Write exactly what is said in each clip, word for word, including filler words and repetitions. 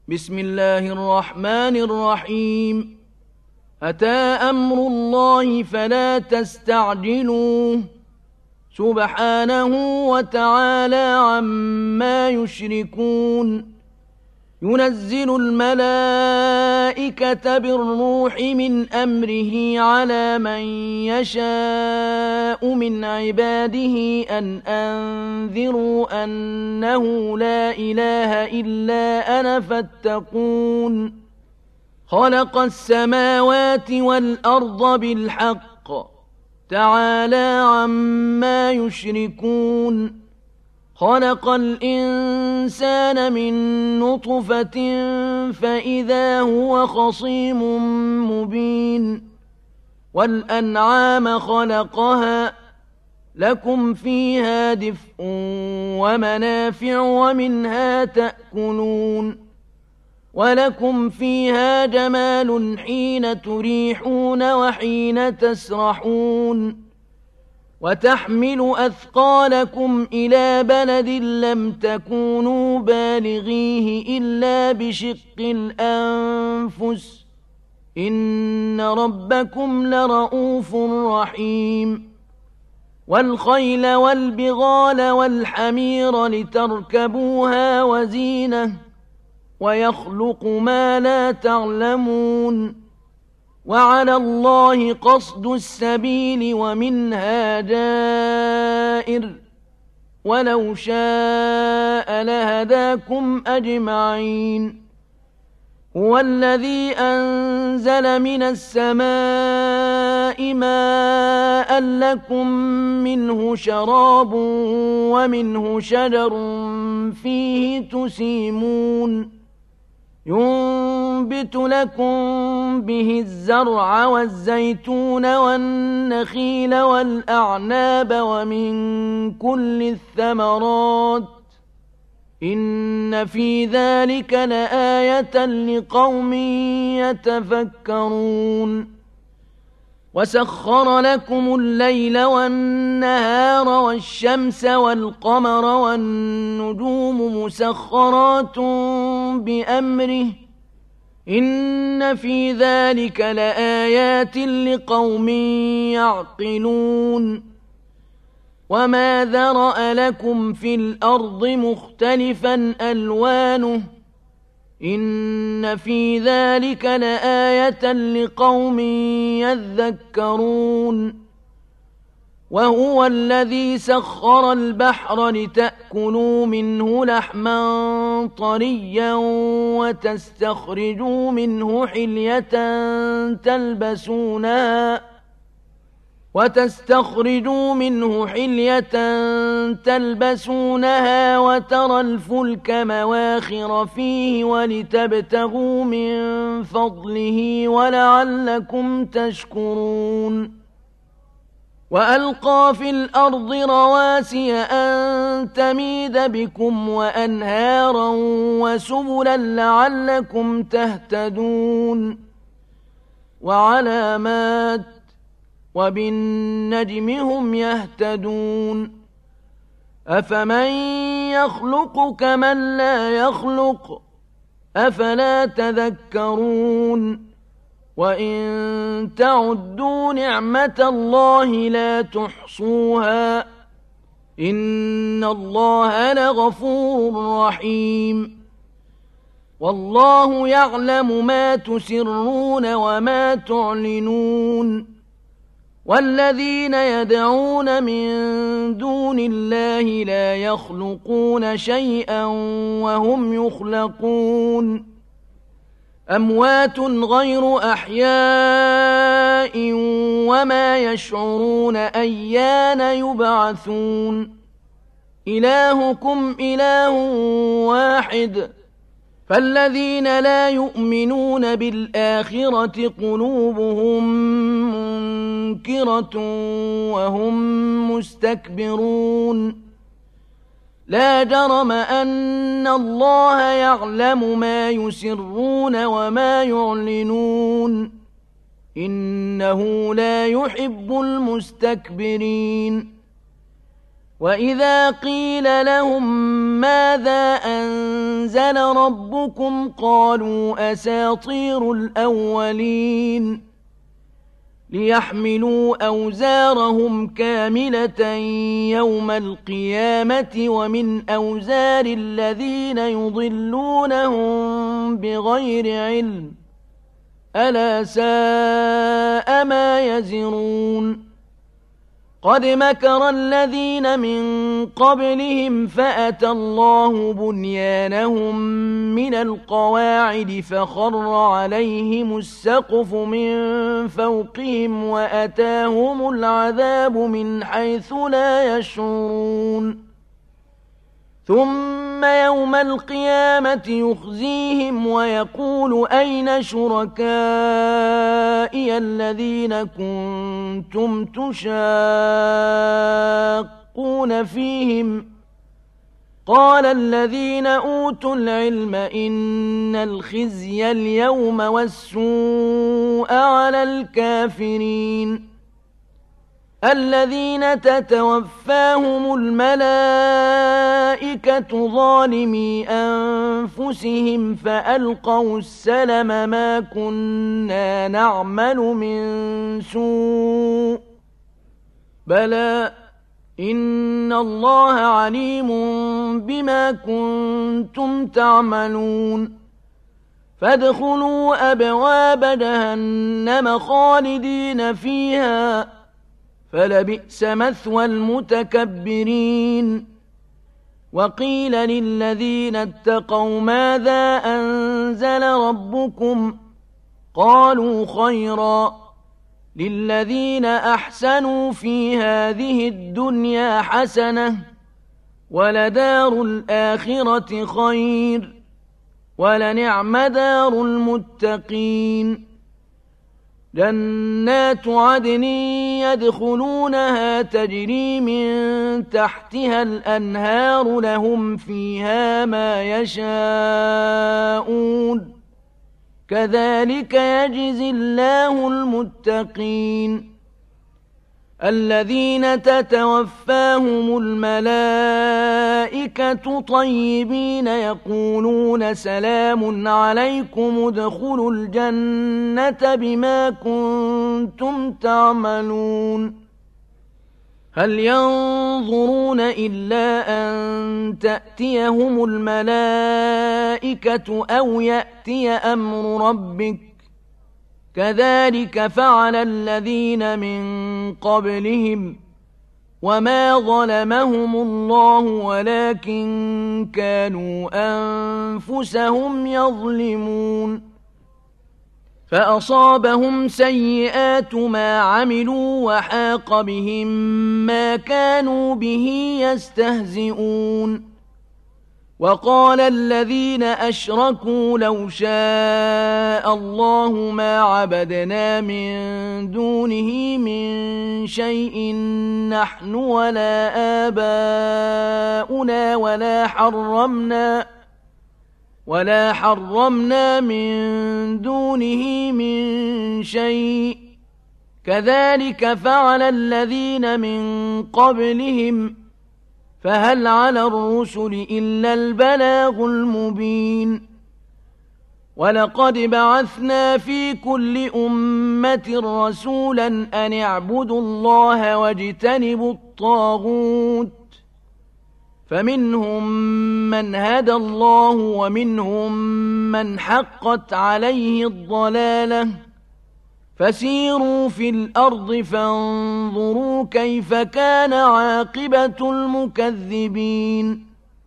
بسم الله الرحمن الرحيم أتى أمر الله فلا تستعجلوه سبحانه وتعالى عما يشركون ينزل الملائكة بالروح من أمره على من يشاء من عباده أن أنذروا أنه لا إله إلا أنا فاتقون خلق السماوات والأرض بالحق تعالى عما يشركون خلق الإنسان من نطفة فإذا هو خصيم مبين والأنعام خلقها لكم فيها دفء ومنافع ومنها تأكلون ولكم فيها جمال حين تريحون وحين تسرحون وتحمل أثقالكم إلى بلد لم تكونوا بالغيه إلا بشق الأنفس إن ربكم لرؤوف رحيم والخيل والبغال والحمير لتركبوها وزينة ويخلق ما لا تعلمون وعلى الله قصد السبيل ومنها جائر ولو شاء لهداكم أجمعين هو الذي أنزل من السماء ماء لكم منه شراب ومنه شجر فيه تسيمون ينبت لكم به الزرع والزيتون والنخيل والأعناب ومن كل الثمرات إن في ذلك لآية لقوم يتفكرون وسخر لكم الليل والنهار والشمس والقمر والنجوم مسخرات بأمره إن في ذلك لآيات لقوم يعقلون وما ذرأ لكم في الأرض مختلفا ألوانه إن في ذلك لآية لقوم يذكرون وهو الذي سخر البحر لتأكلوا منه لحما طريا وتستخرجوا منه حلية تلبسونها وتستخرجوا منه حلية تلبسونها وترى الفلك مواخر فيه ولتبتغوا من فضله ولعلكم تشكرون وألقى في الأرض رواسي أن تميد بكم وأنهارا وسبلا لعلكم تهتدون وعلامات وبالنجم هم يهتدون أفمن يخلق كمن لا يخلق أفلا تذكرون وإن تعدوا نعمة الله لا تحصوها إن الله لغفور رحيم والله يعلم ما تسرون وما تعلنون والذين يدعون من دون الله لا يخلقون شيئا وهم يخلقون أموات غير أحياء وما يشعرون أيان يبعثون إلهكم إله واحد فالذين لا يؤمنون بالآخرة قلوبهم منكرة وهم مستكبرون لا جرم أن الله يعلم ما يسرون وما يعلنون إنه لا يحب المستكبرين وإذا قيل لهم ماذا أنزل ربكم قالوا أساطير الأولين ليحملوا أوزارهم كاملة يوم القيامة ومن أوزار الذين يضلونهم بغير علم ألا ساء ما يزرون قد مكر الذين من قبلهم فأتى الله بنيانهم من القواعد فخر عليهم السقف من فوقهم وأتاهم العذاب من حيث لا يشعرون ثم يوم القيامة يخزيهم ويقول أين شركائي الذين كنتم تشاقون فيهم قال الذين أوتوا العلم إن الخزي اليوم والسوء على الكافرين الذين تتوفاهم الملائكة ظالمي أنفسهم فألقوا السلم ما كنا نعمل من سوء بلى إن الله عليم بما كنتم تعملون فادخلوا أبواب جهنم خالدين فيها فلبئس مثوى المتكبرين وقيل للذين اتقوا ماذا أنزل ربكم قالوا خيرا للذين أحسنوا في هذه الدنيا حسنة ولدار الآخرة خير ولنعم دار المتقين جنات عدن يدخلونها تجري من تحتها الأنهار لهم فيها ما يشاءون كذلك يجزي الله المتقين الذين تتوفاهم الملائكة طيبين يقولون سلام عليكم ادخلوا الجنة بما كنتم تعملون هل ينظرون إلا أن تأتيهم الملائكة أو يأتي أمر ربك كذلك فعل الذين من قبلهم وما ظلمهم الله ولكن كانوا أنفسهم يظلمون فأصابهم سيئات ما عملوا وحاق بهم ما كانوا به يستهزئون وقال الذين أشركوا لو شاء الله ما عبدنا من دونه من شيء نحن ولا آباؤنا ولا حرمنا ولا حرمنا من دونه من شيء كذلك فعل الذين من قبلهم فهل على الرسل إلا البلاغ المبين ولقد بعثنا في كل أمة رسولا أن اعبدوا الله واجتنبوا الطاغوت فمنهم من هدى الله ومنهم من حقت عليه الضلالة فسيروا في الأرض فانظروا كيف كان عاقبة المكذبين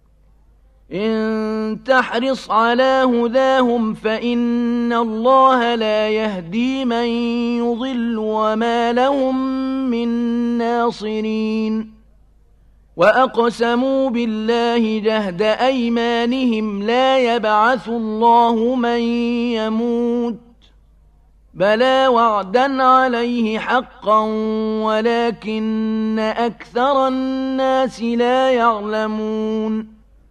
إن تحرص على هداهم فإن الله لا يهدي من يضل وما لهم من ناصرين وأقسموا بالله جهد أيمانهم لا يبعث الله من يموت بلى وعدا عليه حقا ولكن أكثر الناس لا يعلمون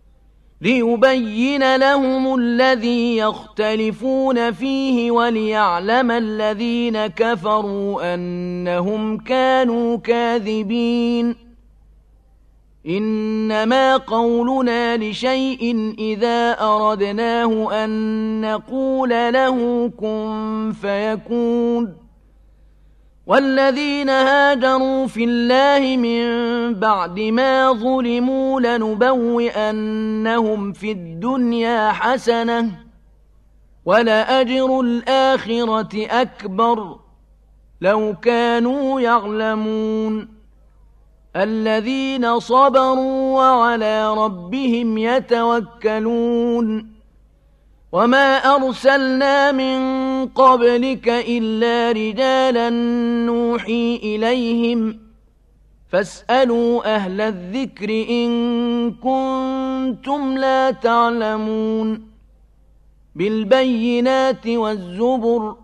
ليبين لهم الذي يختلفون فيه وليعلم الذين كفروا أنهم كانوا كاذبين إنما قولنا لشيء إذا أردناه أن نقول له كن فيكون. والذين هاجروا في الله من بعد ما ظلموا لنبوئنهم في الدنيا حسنة ولأجر الآخرة أكبر لو كانوا يعلمون. الذين صبروا وعلى ربهم يتوكلون. وما أرسلنا من قبلك إلا رجالا نوحي إليهم فاسألوا أهل الذكر إن كنتم لا تعلمون. بالبينات والزبر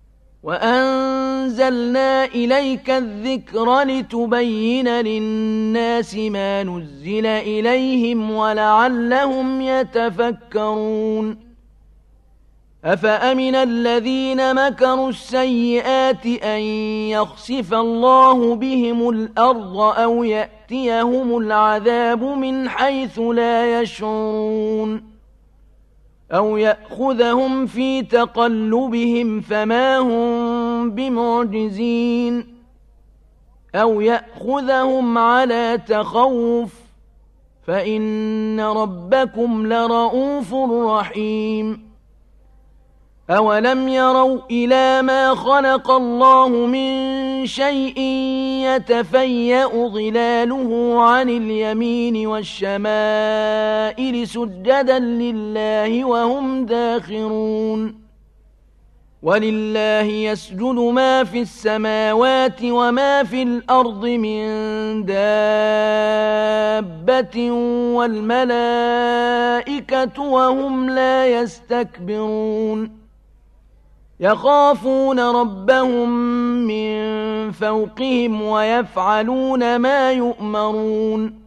وأنزلنا إليك الذكر لتبين للناس ما نزل إليهم ولعلهم يتفكرون. أفأمن الذين مكروا السيئات أن يخسف الله بهم الأرض أو يأتيهم العذاب من حيث لا يشعرون أو يأخذهم في تقلبهم فما هم بمعجزين أو يأخذهم على تخوف فإن ربكم لرؤوف رحيم. أولم يروا إلى ما خلق الله من شيء يتفيأ ظلاله عن اليمين والشمائل سجدا لله وهم داخرون. ولله يسجد ما في السماوات وما في الأرض من دابة والملائكة وهم لا يستكبرون. يخافون ربهم من فوقهم ويفعلون ما يؤمرون.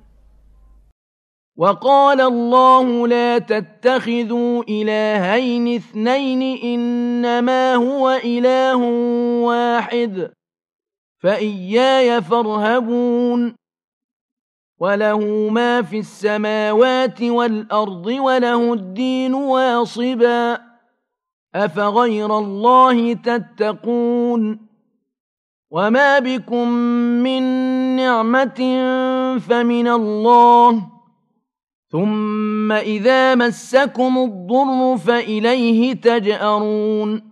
وقال الله لا تتخذوا إلهين اثنين إنما هو إله واحد فإياي فارهبون. وله ما في السماوات والأرض وله الدين واصبا أفغير الله تتقون. وما بكم من نعمة فمن الله ثم إذا مسكم الضر فإليه تجأرون.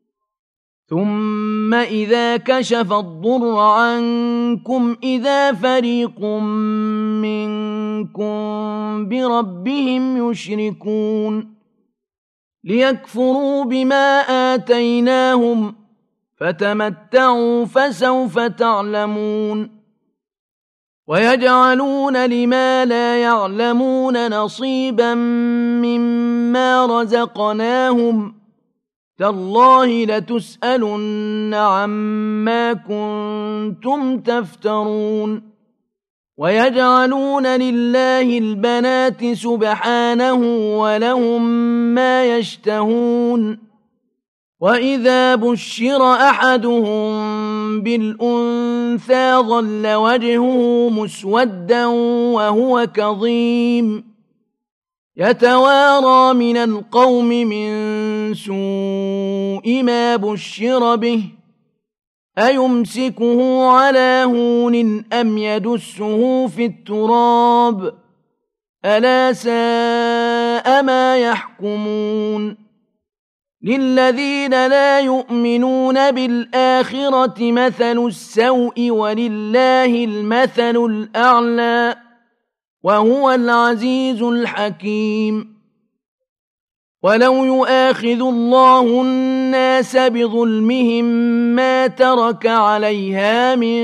ثم إذا كشف الضر عنكم إذا فريق منكم بربهم يشركون. ليكفروا بما آتيناهم فتمتعوا فسوف تعلمون. ويجعلون لما لا يعلمون نصيبا مما رزقناهم تالله لتسألن عما كنتم تفترون. ويجعلون لله البنات سبحانه ولهم ما يشتهون. وإذا بشر أحدهم بالأنثى ظل وجهه مسودا وهو كظيم يتوارى من القوم من سوء ما بشر به أيمسكه على هون أم يدسه في التراب ألا ساء ما يحكمون. للذين لا يؤمنون بالآخرة مثل السوء ولله المثل الأعلى وهو العزيز الحكيم. ولو يؤاخذ الله الناس بظلمهم ما ترك عليها من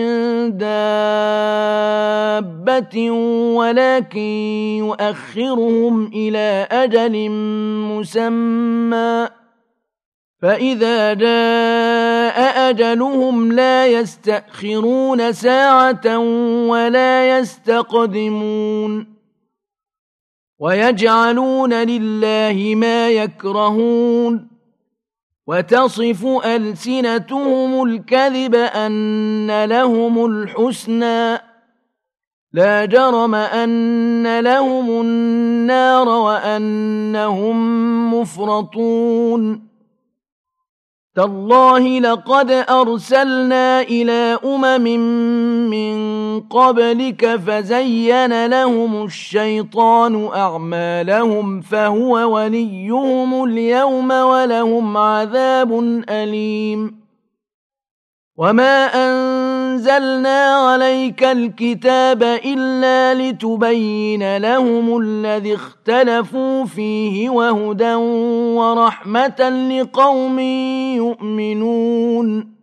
دابة ولكن يؤخرهم إلى أجل مسمى فإذا جاء أجلهم لا يستأخرون ساعة ولا يستقدمون. ويجعلون لله ما يكرهون وتصف ألسنتهم الكذب أن لهم الحسنى لا جرم أن لهم النار وأنهم مفرطون تالله لقد أرسلنا إلى أمم من قبلك فزين لهم الشيطان أعمالهم فهو وليهم اليوم ولهم عذاب أليم وما أنزلنا عليك الكتاب إلا لتبين لهم الذي اختلفوا فيه وهدى ورحمة لقوم يؤمنون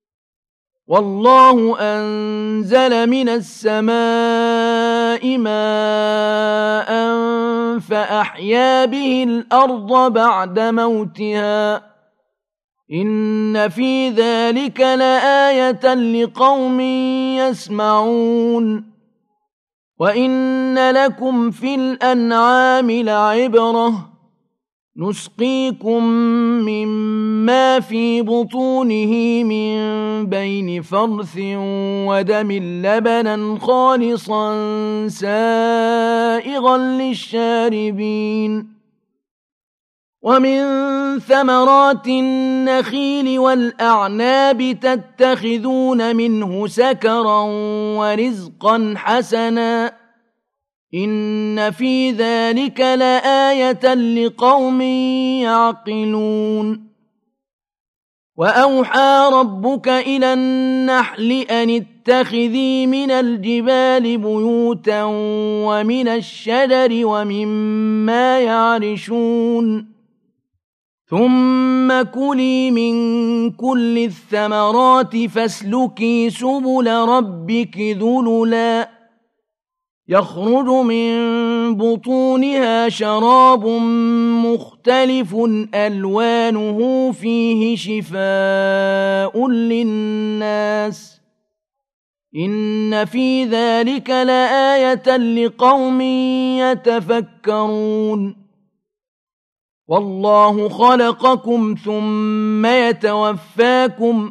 والله أنزل من السماء ماء فأحيا به الأرض بعد موتها إن في ذلك لآية لقوم يسمعون وإن لكم في الأنعام لعبرة نسقيكم مما في بطونه من بين فرث ودم لبنا خالصا سائغا للشاربين ومن ثمرات النخيل والأعناب تتخذون منه سكرا ورزقا حسنا إن في ذلك لآية لقوم يعقلون وأوحى ربك إلى النحل أن اتخذي من الجبال بيوتا ومن الشجر ومما يعرشون ثم كلي من كل الثمرات فاسلكي سبل ربك ذللا يخرج من بطونها شراب مختلف ألوانه فيه شفاء للناس إن في ذلك لآية لقوم يتفكرون والله خلقكم ثم يتوفاكم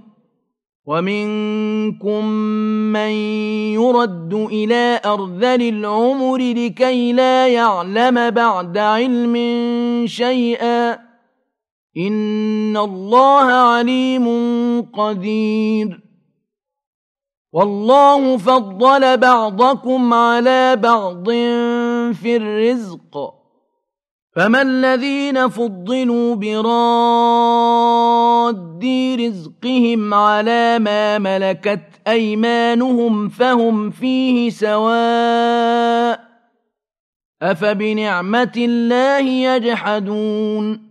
ومنكم من يرد إلى أرذل العمر لكي لا يعلم بعد علم شيئا إن الله عليم قدير والله فضل بعضكم على بعض في الرزق فما الذين فضلوا براد رزقهم على ما ملكت أيمانهم فهم فيه سواء أفبنعمة الله يجحدون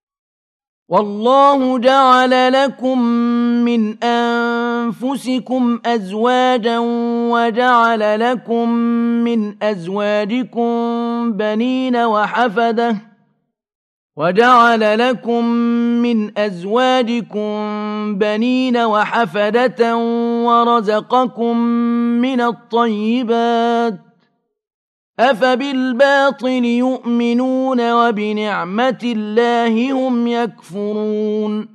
والله جعل لكم من أنفسكم أزواجا وجعل لكم من أزواجكم بنين وحفدة وجعل لكم من أزواجكم بنين وحفدة ورزقكم من الطيبات أفبالباطل يؤمنون وبنعمة الله هم يكفرون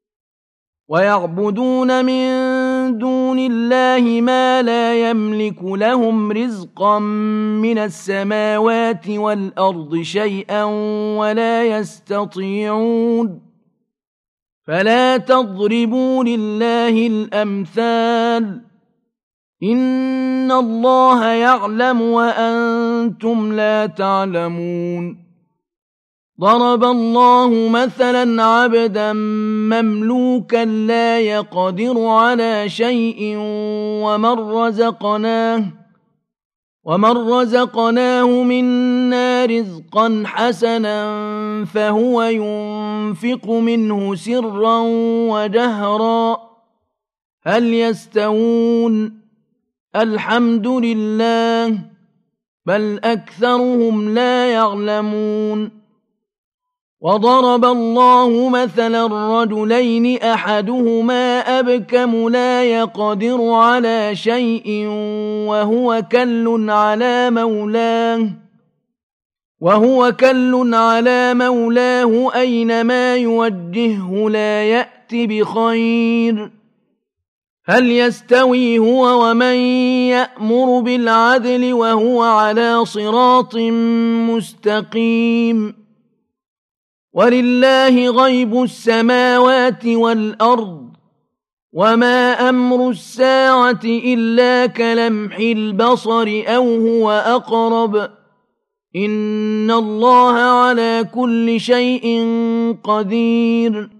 ويعبدون من دون الله ما لا يملك لهم رزقا من السماوات والأرض شيئا ولا يستطيعون فلا تضربوا لله الأمثال إن الله يعلم وأنتم لا تعلمون ضرب الله مثلا عبدا مملوكا لا يقدر على شيء ومن رزقناه ومن رزقناه منا رزقا حسنا فهو ينفق منه سرا وجهرا هل يستوون الحمد لله بل أكثرهم لا يعلمون وضرب الله مثلا رجلين أحدهما أبكم لا يقدر على شيء وهو كل على مولاه وهو كل على مولاه أينما يوجهه لا يأت بخير هل يستوي هو ومن يأمر بالعدل وهو على صراط مستقيم ولله غيب السماوات والأرض وما أمر الساعة إلا كلمح البصر أو هو أقرب إن الله على كل شيء قدير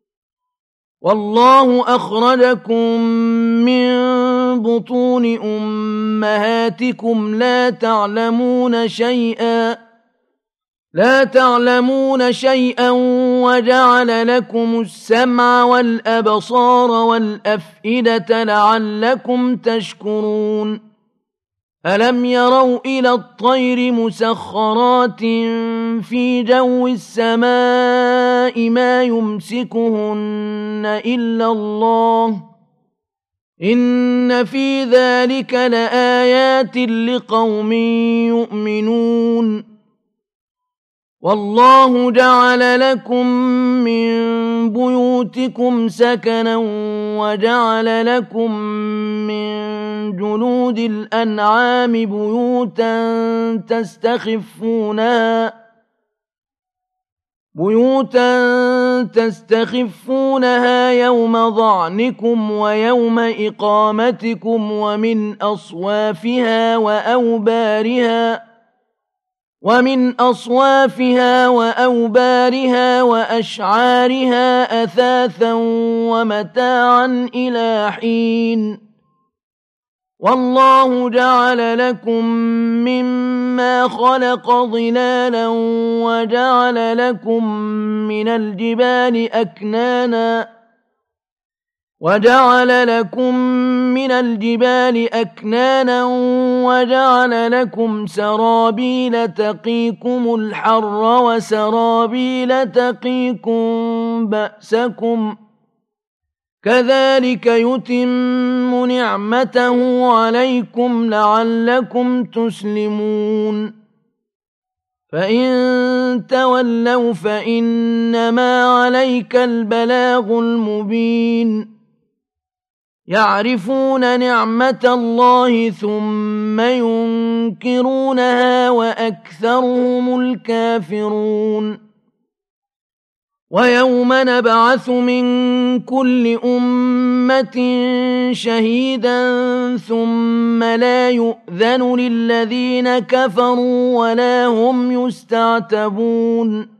والله أخرجكم من بطون أمهاتكم لا تعلمون شيئا لا تعلمون شيئا وجعل لكم السمع والأبصار والأفئدة لعلكم تشكرون ألم يروا إلى الطير مسخرات في جو السماء ما يمسكهن إلا الله إن في ذلك لآيات لقوم يؤمنون والله جعل لكم من بيوتكم سكنا وجعل لكم من جلود الأنعام بيوتا تستخفونها بيوتا تستخفونها يوم ظعنكم ويوم إقامتكم ومن أصوافها وأوبارها ومن أصوافها وأوبارها وأشعارها أثاثا ومتاعا إلى حين والله جعل لكم مما خلق ظلالا وجعل لكم من الجبال أكنانا وجعل لكم من الجبال أكنانا وجعل لكم سرابيل تقيكم الحر وسرابيل تقيكم بأسكم كذلك يتم نعمته عليكم لعلكم تسلمون فإن تولوا فإنما عليك البلاغ المبين يعرفون نعمة الله ثم ينكرونها وأكثرهم الكافرون ويوم نبعث من كل أمة شهيدا ثم لا يؤذن للذين كفروا ولا هم يستعتبون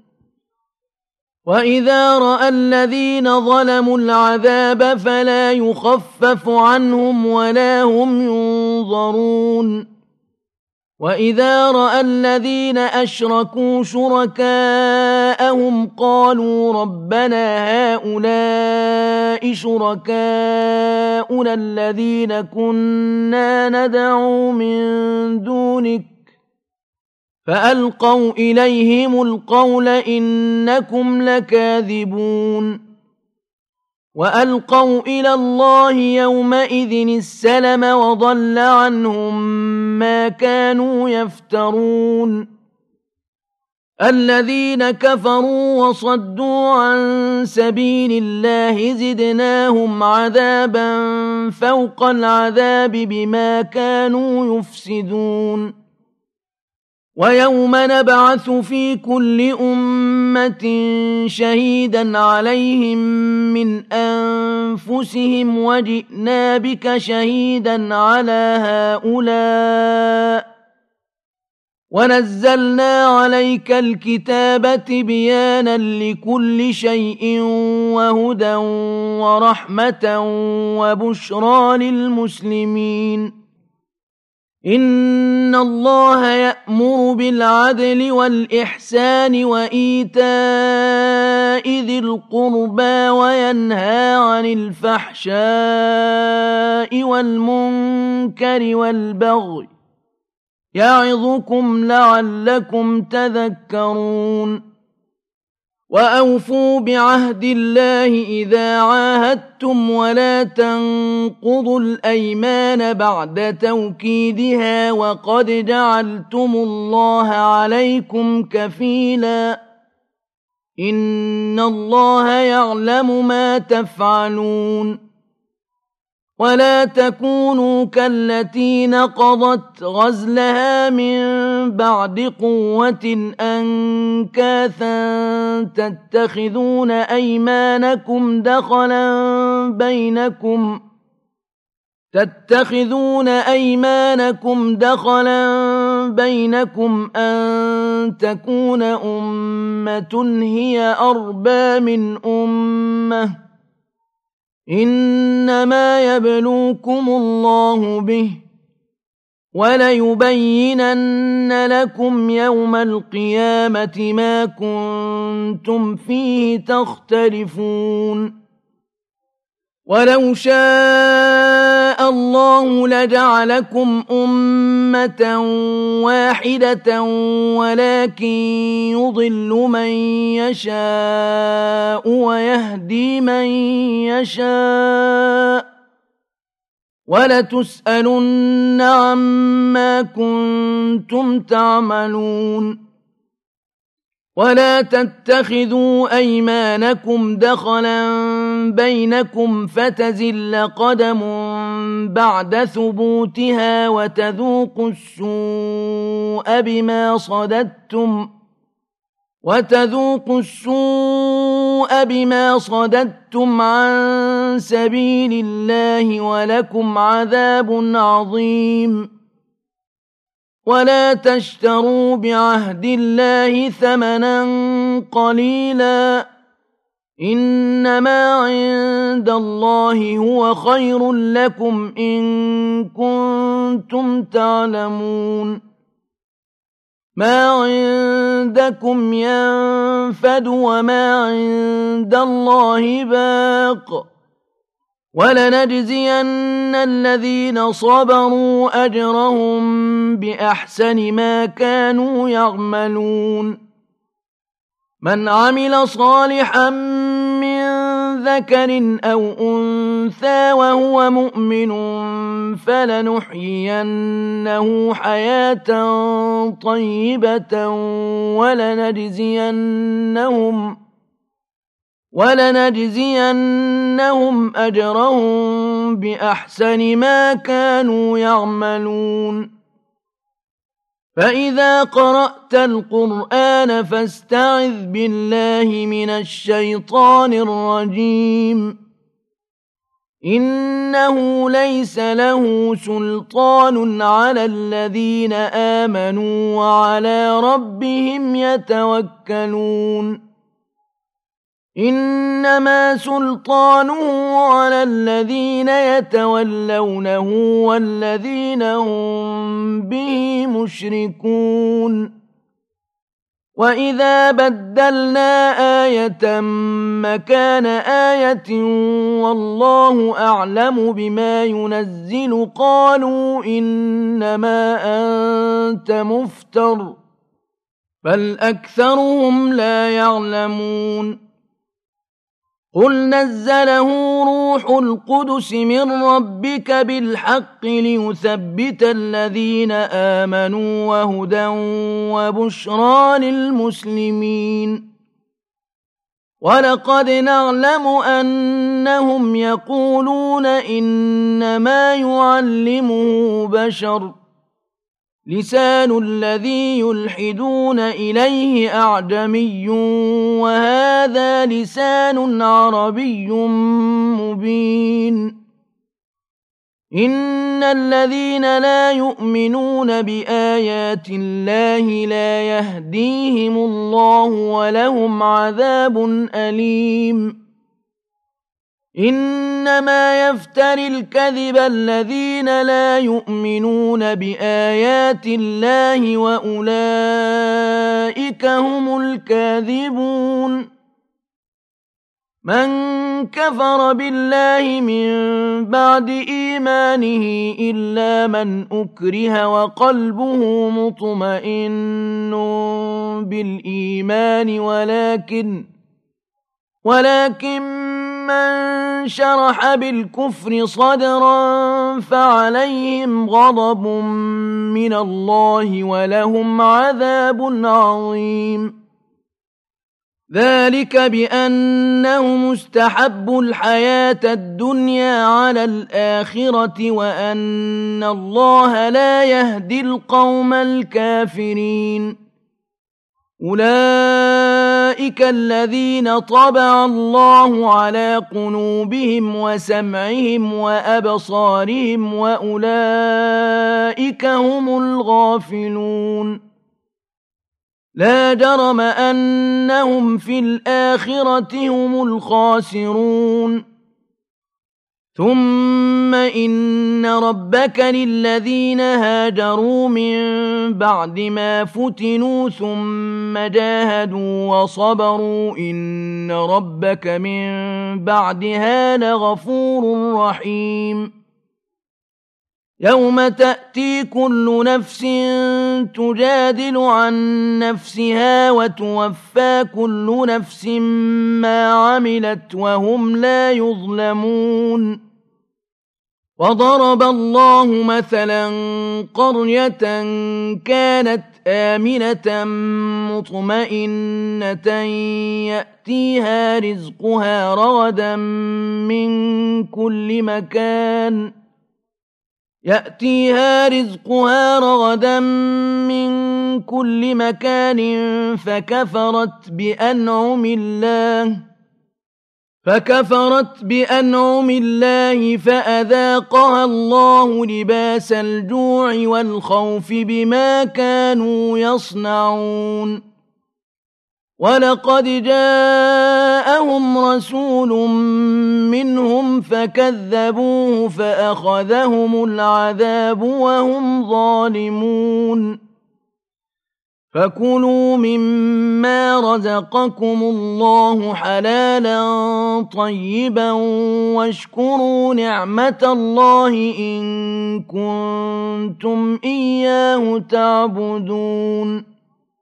وإذا رأى الذين ظلموا العذاب فلا يخفف عنهم ولا هم ينظرون وإذا رأى الذين أشركوا شركاءهم قالوا ربنا هؤلاء شركاؤنا الذين كنا ندعو من دونك فألقوا إليهم القول إنكم لكاذبون وألقوا إلى الله يومئذ السلم وضل عنهم ما كانوا يفترون الذين كفروا وصدوا عن سبيل الله زدناهم عذابا فوق العذاب بما كانوا يفسدون ويوم نبعث في كل أمة شهيدا عليهم من أنفسهم وجئنا بك شهيدا على هؤلاء ونزلنا عليك الكتاب تبيانا لكل شيء وهدى ورحمة وبشرى للمسلمين إن الله يأمر بالعدل والإحسان وإيتاء ذي القربى وينهى عن الفحشاء والمنكر والبغي يعظكم لعلكم تذكرون وأوفوا بعهد الله إذا عاهدتم ولا تنقضوا الأيمان بعد توكيدها وقد جعلتم الله عليكم كفيلا إن الله يعلم ما تفعلون ولا تكونوا كالتي نقضت غزلها من بعد قوة أنكاثا تتخذون أيمانكم دخلا بينكم تتخذون أيمانكم دخلا بينكم أن تكون أمة هي أربى من أمة إنما يبلوكم الله به وليبينن لكم يوم القيامة ما كنتم فيه تختلفون ولو شاء الله لجعلكم أمة واحدة ولكن يضل من يشاء ويهدي من يشاء ولتسألن عما كنتم تعملون ولا تتخذوا أيمانكم دخلا بينكم فتزل قدم بعد ثبوتها وتذوقوا السوء بما صددتم وتذوقوا السوء بما صددتم عن سبيل الله ولكم عذاب عظيم ولا تشتروا بعهد الله ثمنا قليلا إنما عند الله هو خير لكم إن كنتم تعلمون ما عندكم ينفد وما عند الله باق ولنجزين الذين صبروا أجرهم بأحسن ما كانوا يعملون من عمل صالحا من ذكر أو أنثى وهو مؤمن فلنحيينه حياة طيبة ولنجزينهم ولنجزينهم أجرهم بأحسن ما كانوا يعملون فإذا قرأت القرآن فاستعذ بالله من الشيطان الرجيم إنه ليس له سلطان على الذين آمنوا وعلى ربهم يتوكلون إنما سلطانه على الذين يتولونه والذين هم به مشركون وإذا بدلنا آية مكان آية والله أعلم بما ينزل قالوا إنما أنت مفتر بل أكثرهم لا يعلمون قل نزله روح القدس من ربك بالحق ليثبت الذين آمنوا وهدى وبشرى للمسلمين ولقد نعلم أنهم يقولون إنما يعلمه بشر لسان الذي يلحدون إليه أعجمي وهذا لسان عربي مبين إن الذين لا يؤمنون بآيات الله لا يهديهم الله ولهم عذاب أليم إنما يفتري الكذب الذين لا يؤمنون بآيات الله وأولئك هم الكاذبون من كفر بالله من بعد إيمانه إلا من أكره وقلبه مطمئن بالإيمان ولكن ولكن من شرح بالكفر صدرا فعليهم غضب من الله ولهم عذاب عظيم ذلك بأنهم استحبوا الحياة الدنيا على الآخرة وأن الله لا يهدي القوم الكافرين أولئك الذين طبع الله على قلوبهم وسمعهم وأبصارهم وأولئك هم الغافلون لا جرم أنهم في الآخرة هم الخاسرون ثم إن ربك للذين هاجروا من بعد ما فتنوا ثم جاهدوا وصبروا إن ربك من بعدها لغفور رحيم يوم تأتي كل نفس تجادل عن نفسها وتوفى كل نفس ما عملت وهم لا يظلمون وضرب الله مثلا قرية كانت آمنة مطمئنة يأتيها رزقها رغدا من كل مكان يأتيها رزقها رغدا من كل مكان فكفرت بأنعم الله فكفرت بأنعم الله فأذاقها الله لباس الجوع والخوف بما كانوا يصنعون ولقد جاءهم رسول منهم فكذبوه فأخذهم العذاب وهم ظالمون فكلوا مما رزقكم الله حلالا طيبا واشكروا نعمة الله إن كنتم إياه تعبدون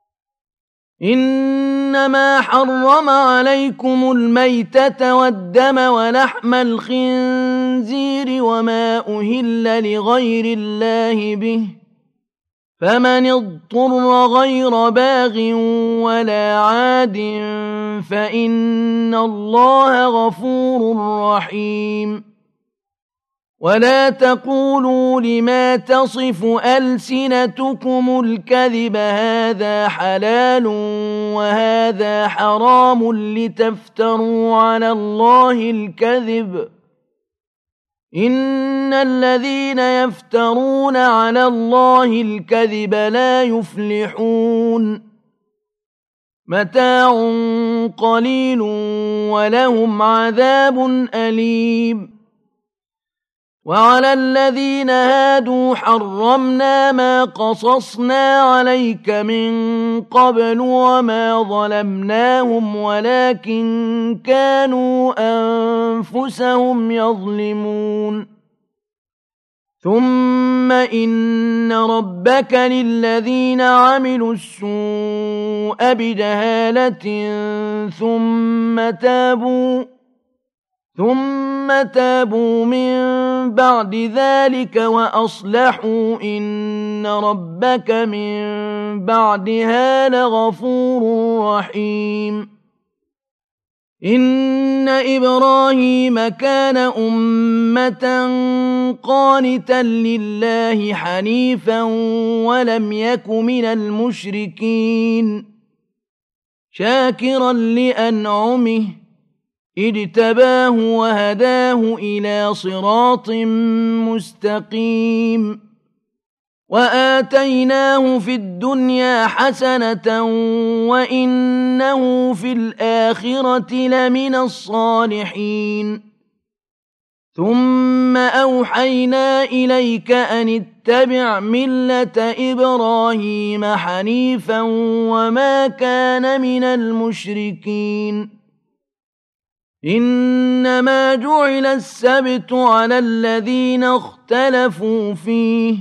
إنما حرم عليكم الميتة والدم ولحم الخنزير وما أهل لغير الله به فمن اضطر غير باغ ولا عاد فإن الله غفور رحيم ولا تقولوا لما تصف ألسنتكم الكذب هذا حلال وهذا حرام لتفتروا على الله الكذب إن الذين يفترون على الله الكذب لا يفلحون متاع قليل ولهم عذاب أليم وعلى الذين هادوا حرمنا ما قصصنا عليك من قبل وما ظلمناهم ولكن كانوا أنفسهم يظلمون ثم إن ربك للذين عملوا السوء بجهالة ثم تابوا ثم تابوا من بعد ذلك وأصلحوا إن ربك من بعدها لغفور رحيم إن إبراهيم كان أمة قانتا لله حنيفا ولم يك من المشركين شاكرا لأنعمه اجتباه وهداه إلى صراط مستقيم وآتيناه في الدنيا حسنة وإنه في الآخرة لمن الصالحين ثم أوحينا إليك أن اتبع ملة إبراهيم حنيفا وما كان من المشركين إنما جعل السبت على الذين اختلفوا فيه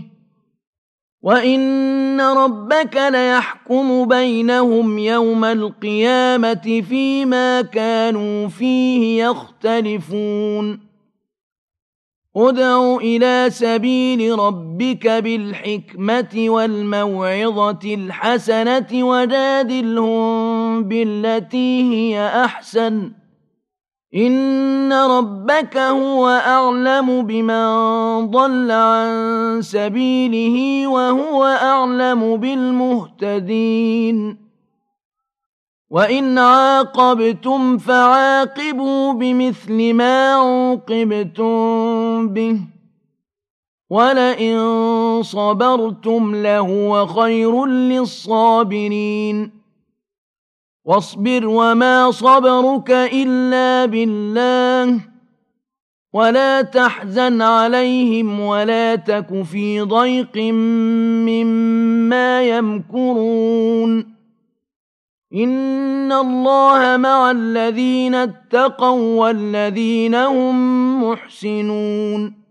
وإن ربك ليحكم بينهم يوم القيامة فيما كانوا فيه يختلفون ادْعُ إِلَىٰ سَبِيلِ رَبِّكَ بِالْحِكْمَةِ وَالْمَوْعِظَةِ الْحَسَنَةِ وَجَادِلْهُم بِالَّتِي هِيَ أَحْسَنُ ۚ إِنَّ رَبَّكَ هُوَ أَعْلَمُ بِمَن ضَلَّ عَن سَبِيلِهِ وَهُوَ أَعْلَمُ بِالْمُهْتَدِينَ وَإِنْ عَاقَبْتُمْ فَعَاقِبُوا بِمِثْلِ مَا عُوقِبْتُم بِهِ ۖ وَلَئِن صَبَرْتُمْ لَهُوَ خَيْرٌ لِّلصَّابِرِينَ وَاصْبِرْ وَمَا صَبْرُكَ إِلَّا بِاللَّهِ ۚ وَلَا تَحْزَنْ عَلَيْهِمْ وَلَا تَكُ فِي ضَيْقٍ مِّمَّا يَمْكُرُونَ إِنَّ اللَّهَ مَعَ الَّذِينَ اتَّقَوا وَّالَّذِينَ هُم مُّحْسِنُونَ